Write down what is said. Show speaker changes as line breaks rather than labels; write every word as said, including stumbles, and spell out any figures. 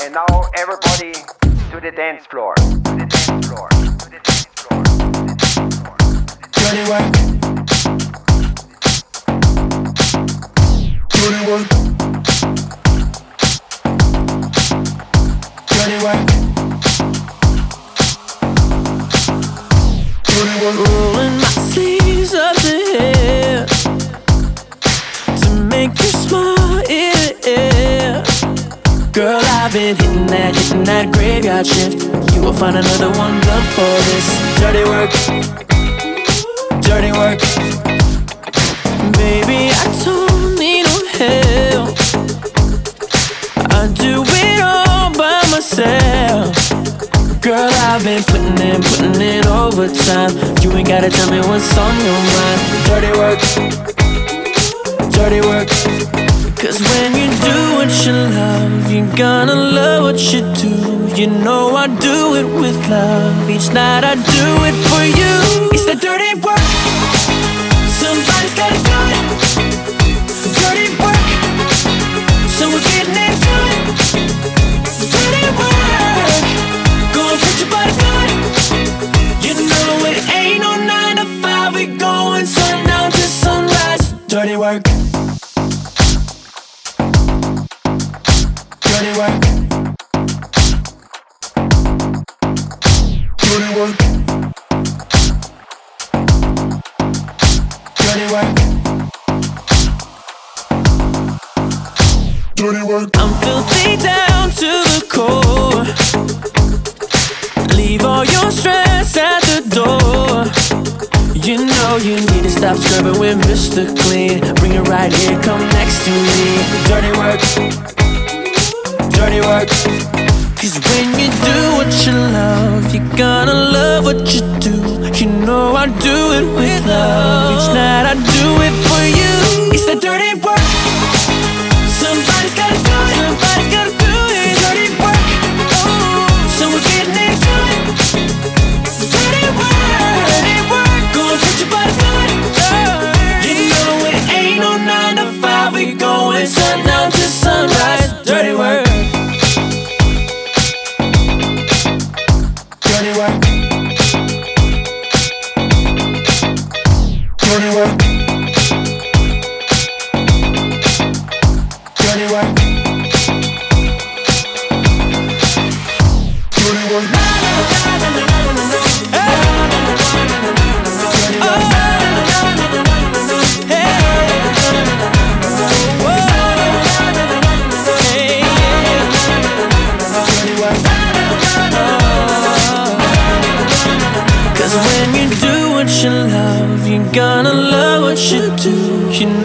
And now everybody to the dance floor. To the dance floor. To the dance floor.
Dirty work. Dirty work. Dirty work. Dirty work.
Rolling my sleeves up the hill to make you smile, yeah. Girl, I've been hitting that, hitting that graveyard shift. You will find another one built for this. Dirty work, dirty work. Baby, I don't need no help. I do it all by myself. Girl, I've been putting in, putting in overtime. You ain't gotta tell me what's on your mind. Dirty work, dirty work. Cause when you do what you love, you're gonna love what you do. You know I do it with love. Each night I do it for you. It's the dirty work. Somebody's gotta do it. Dirty work. So we're getting into it. Dirty work. Go and put your body through it. You know it ain't no nine to five. We going sundown to sunrise. Dirty work.
Dirty work. Dirty work. Dirty work. Dirty work.
I'm filthy down to the core. Leave all your stress at the door. You know you need to stop scrubbing with Mister Clean. Bring it right here, come next to me. Dirty work, dirty work. Cause when you do what you love, you're gonna love what you do. You know I do it with love. Each night I do it for you. It's the dirty work. Somebody's gotta do it. Somebody's gotta do it. Dirty work. Oh, so we're getting into it. Dirty work. Dirty work. Go and put your body through it. You know it ain't no nine to five. We going sundown to sunrise. Dirty work.
Dirty work. Dirty work. Dirty work. Dirty work.
Cause when you do what you love, you're gonna love what you do. You